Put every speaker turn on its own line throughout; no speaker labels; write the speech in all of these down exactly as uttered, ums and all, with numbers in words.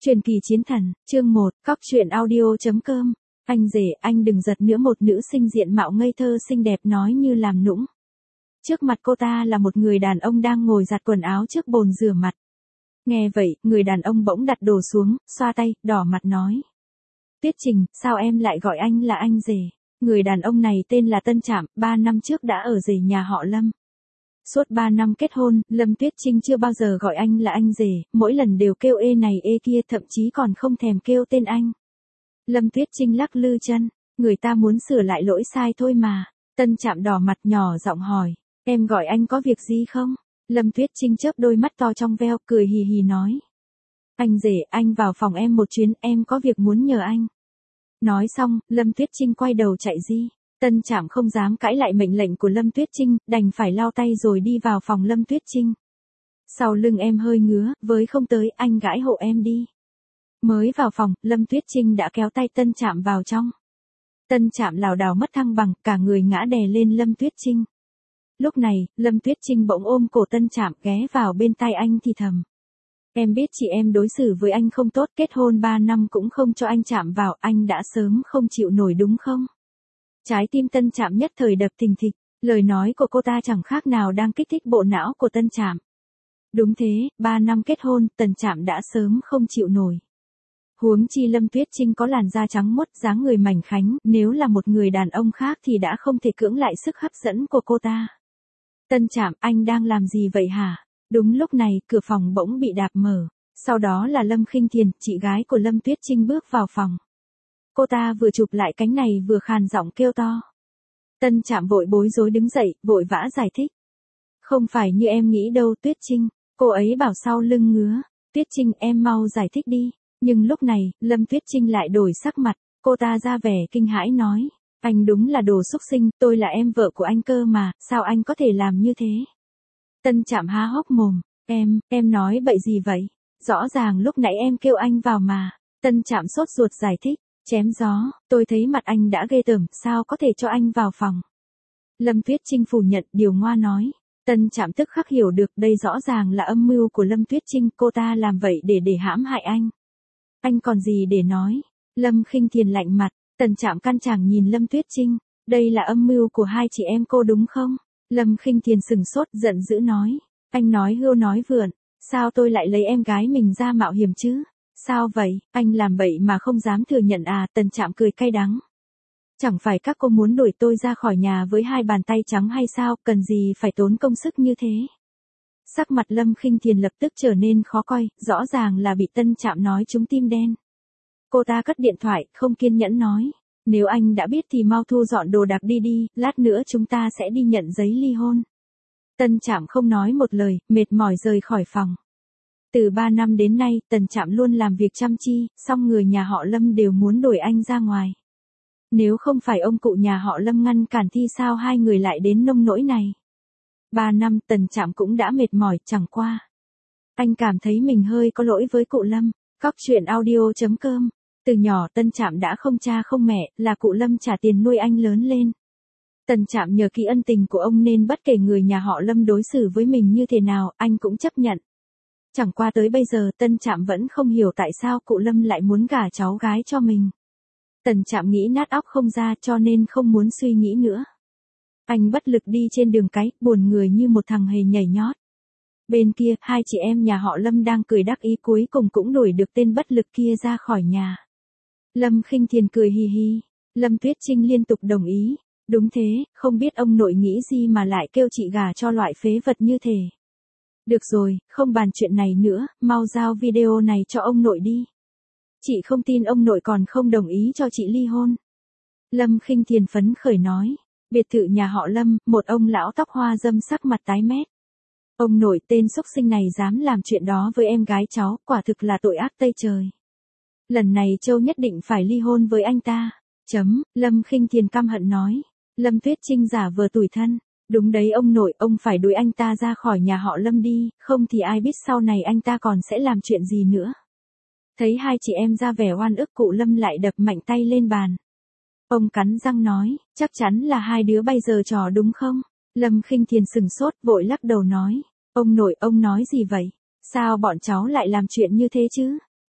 Truyền kỳ chiến thần, chương một, cóc truyện audio.com. Anh rể, anh đừng giật nữa, một nữ sinh diện mạo ngây thơ xinh đẹp nói như làm nũng. Trước mặt cô ta là một người đàn ông đang ngồi giặt quần áo trước bồn rửa mặt. Nghe vậy, người đàn ông bỗng đặt đồ xuống, xoa tay, đỏ mặt nói. Tuyết Trình, sao em lại gọi anh là anh rể? Người đàn ông này tên là Tân Trạm, ba năm trước đã ở rể nhà họ Lâm. Suốt ba năm kết hôn, Lâm Tuyết Trinh chưa bao giờ gọi anh là anh rể, mỗi lần đều kêu ê này ê kia, thậm chí còn không thèm kêu tên anh. Lâm Tuyết Trinh lắc lư chân, người ta muốn sửa lại lỗi sai thôi mà. Tân Trạm đỏ mặt nhỏ giọng hỏi, em gọi anh có việc gì không? Lâm Tuyết Trinh chớp đôi mắt to trong veo, cười hì hì nói. Anh rể, anh vào phòng em một chuyến, em có việc muốn nhờ anh. Nói xong, Lâm Tuyết Trinh quay đầu chạy đi. Tân Trạm không dám cãi lại mệnh lệnh của Lâm Tuyết Trinh, đành phải lau tay rồi đi vào phòng Lâm Tuyết Trinh. Sau lưng em hơi ngứa, với không tới, anh gãi hộ em đi. Mới vào phòng, Lâm Tuyết Trinh đã kéo tay Tân Trạm vào trong. Tân Trạm lảo đảo mất thăng bằng, cả người ngã đè lên Lâm Tuyết Trinh. Lúc này, Lâm Tuyết Trinh bỗng ôm cổ Tân Trạm ghé vào bên tai anh thì thầm. Em biết chị em đối xử với anh không tốt, kết hôn ba năm cũng không cho anh chạm vào, anh đã sớm không chịu nổi đúng không? Trái tim Tân Trạm nhất thời đập thình thịch, lời nói của cô ta chẳng khác nào đang kích thích bộ não của Tân Trạm. Đúng thế, ba năm kết hôn, Tân Trạm đã sớm không chịu nổi. Huống chi Lâm Tuyết Trinh có làn da trắng muốt, dáng người mảnh khảnh, nếu là một người đàn ông khác thì đã không thể cưỡng lại sức hấp dẫn của cô ta. Tân Trạm, anh đang làm gì vậy hả? Đúng lúc này, cửa phòng bỗng bị đạp mở. Sau đó là Lâm Khinh Thiền, chị gái của Lâm Tuyết Trinh bước vào phòng. Cô ta vừa chụp lại cánh này vừa khàn giọng kêu to. Tân Trạm vội bối rối đứng dậy, vội vã giải thích. Không phải như em nghĩ đâu Tuyết Trinh, cô ấy bảo sau lưng ngứa. Tuyết Trinh, em mau giải thích đi. Nhưng lúc này, Lâm Tuyết Trinh lại đổi sắc mặt, cô ta ra vẻ kinh hãi nói. Anh đúng là đồ xúc sinh, tôi là em vợ của anh cơ mà, sao anh có thể làm như thế? Tân Trạm há hốc mồm, em, em nói bậy gì vậy? Rõ ràng lúc nãy em kêu anh vào mà. Tân Trạm sốt ruột giải thích, chém gió, tôi thấy mặt anh đã ghê tởm, sao có thể cho anh vào phòng? Lâm Tuyết Trinh phủ nhận, điều ngoa nói. Tân Trạm tức khắc hiểu được đây rõ ràng là âm mưu của Lâm Tuyết Trinh, cô ta làm vậy để để hãm hại anh. Anh còn gì để nói? Lâm Khinh Thiền lạnh mặt, Tân Trạm căn chàng nhìn Lâm Tuyết Trinh, đây là âm mưu của hai chị em cô đúng không? Lâm Khinh Thiền sừng sốt, giận dữ nói, anh nói hưu nói vượn, sao tôi lại lấy em gái mình ra mạo hiểm chứ? Sao vậy, anh làm bậy mà không dám thừa nhận à? Tân Trạm cười cay đắng. Chẳng phải các cô muốn đuổi tôi ra khỏi nhà với hai bàn tay trắng hay sao, cần gì phải tốn công sức như thế? Sắc mặt Lâm Khinh Thiền lập tức trở nên khó coi, rõ ràng là bị Tân Trạm nói trúng tim đen. Cô ta cất điện thoại, không kiên nhẫn nói. Nếu anh đã biết thì mau thu dọn đồ đạc đi đi, lát nữa chúng ta sẽ đi nhận giấy ly hôn. Tân Trạm không nói một lời, mệt mỏi rời khỏi phòng. Từ ba năm đến nay, Tân Trạm luôn làm việc chăm chi, song người nhà họ Lâm đều muốn đuổi anh ra ngoài. Nếu không phải ông cụ nhà họ Lâm ngăn cản thì sao hai người lại đến nông nỗi này? Ba năm, Tân Trạm cũng đã mệt mỏi, chẳng qua. Anh cảm thấy mình hơi có lỗi với cụ Lâm. Cóc truyện audio.com. Từ nhỏ Tân Trạm đã không cha không mẹ, là cụ Lâm trả tiền nuôi anh lớn lên. Tân Trạm nhờ kỹ ân tình của ông nên bất kể người nhà họ Lâm đối xử với mình như thế nào, anh cũng chấp nhận. Chẳng qua tới bây giờ Tân Trạm vẫn không hiểu tại sao cụ Lâm lại muốn gả cháu gái cho mình. Tân Trạm nghĩ nát óc không ra cho nên không muốn suy nghĩ nữa. Anh bất lực đi trên đường cái, buồn người như một thằng hề nhảy nhót. Bên kia, hai chị em nhà họ Lâm đang cười đắc ý, cuối cùng cũng đuổi được tên bất lực kia ra khỏi nhà. Lâm Khinh Thiền cười hì hì. Lâm Tuyết Trinh liên tục đồng ý. Đúng thế, không biết ông nội nghĩ gì mà lại kêu chị gả cho loại phế vật như thế. Được rồi, không bàn chuyện này nữa, mau giao video này cho ông nội đi. Chị không tin ông nội còn không đồng ý cho chị ly hôn. Lâm Khinh Thiền phấn khởi nói. Biệt thự nhà họ Lâm, một ông lão tóc hoa râm sắc mặt tái mét. Ông nội tên xúc sinh này dám làm chuyện đó với em gái cháu, quả thực là tội ác tây trời. Lần này Châu nhất định phải ly hôn với anh ta. Chấm, Lâm Khinh Thiền căm hận nói. Lâm Tuyết Trinh giả vờ tủi thân. Đúng đấy ông nội, ông phải đuổi anh ta ra khỏi nhà họ Lâm đi, không thì ai biết sau này anh ta còn sẽ làm chuyện gì nữa. Thấy hai chị em ra vẻ oan ức, cụ Lâm lại đập mạnh tay lên bàn. Ông cắn răng nói, chắc chắn là hai đứa bây giờ trò đúng không? Lâm Khinh Thiền sừng sốt, vội lắc đầu nói. Ông nội, ông nói gì vậy? Sao bọn cháu lại làm chuyện như thế chứ?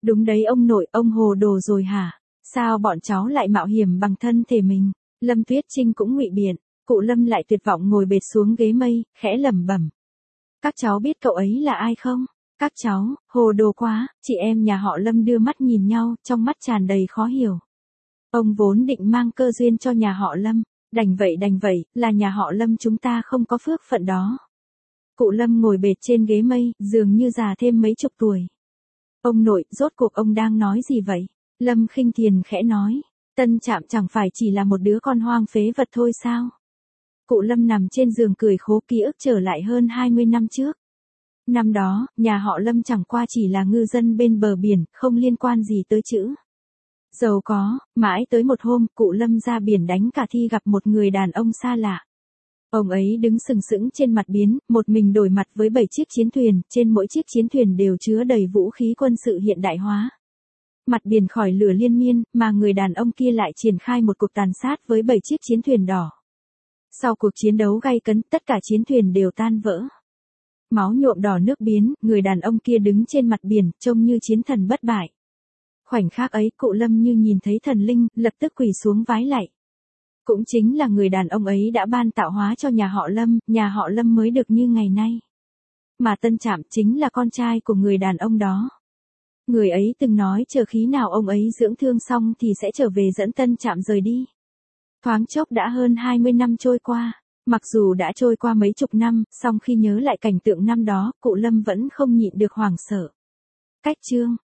Đúng đấy ông nội, ông hồ đồ rồi hả? Sao bọn cháu lại mạo hiểm bằng thân thể mình? Lâm Tuyết Trinh cũng ngụy biện, cụ Lâm lại tuyệt vọng ngồi bệt xuống ghế mây, khẽ lẩm bẩm. Các cháu biết cậu ấy là ai không? Các cháu, hồ đồ quá, chị em nhà họ Lâm đưa mắt nhìn nhau, trong mắt tràn đầy khó hiểu. Ông vốn định mang cơ duyên cho nhà họ Lâm, đành vậy đành vậy, là nhà họ Lâm chúng ta không có phước phận đó. Cụ Lâm ngồi bệt trên ghế mây, dường như già thêm mấy chục tuổi. Ông nội, rốt cuộc ông đang nói gì vậy? Lâm Khinh Thiền khẽ nói, Tân Trạm chẳng phải chỉ là một đứa con hoang phế vật thôi sao? Cụ Lâm nằm trên giường cười khố, ký ức trở lại hơn hai mươi năm trước. Năm đó, nhà họ Lâm chẳng qua chỉ là ngư dân bên bờ biển, không liên quan gì tới chữ giàu có, mãi tới một hôm, cụ Lâm ra biển đánh cà thi gặp một người đàn ông xa lạ. Ông ấy đứng sừng sững trên mặt biển, một mình đối mặt với bảy chiếc chiến thuyền, trên mỗi chiếc chiến thuyền đều chứa đầy vũ khí quân sự hiện đại hóa. Mặt biển khỏi lửa liên miên, mà người đàn ông kia lại triển khai một cuộc tàn sát với bảy chiếc chiến thuyền đỏ. Sau cuộc chiến đấu gay cấn, tất cả chiến thuyền đều tan vỡ. Máu nhuộm đỏ nước biển, người đàn ông kia đứng trên mặt biển, trông như chiến thần bất bại. Khoảnh khắc ấy, cụ Lâm như nhìn thấy thần linh, lập tức quỳ xuống vái lạy. Cũng chính là người đàn ông ấy đã ban tạo hóa cho nhà họ Lâm, nhà họ Lâm mới được như ngày nay. Mà Tân Trạm chính là con trai của người đàn ông đó. Người ấy từng nói chờ khi nào ông ấy dưỡng thương xong thì sẽ trở về dẫn Tân Trạm rời đi. Thoáng chốc đã hơn hai mươi năm trôi qua. Mặc dù đã trôi qua mấy chục năm, song khi nhớ lại cảnh tượng năm đó, cụ Lâm vẫn không nhịn được hoảng sợ. Cách chương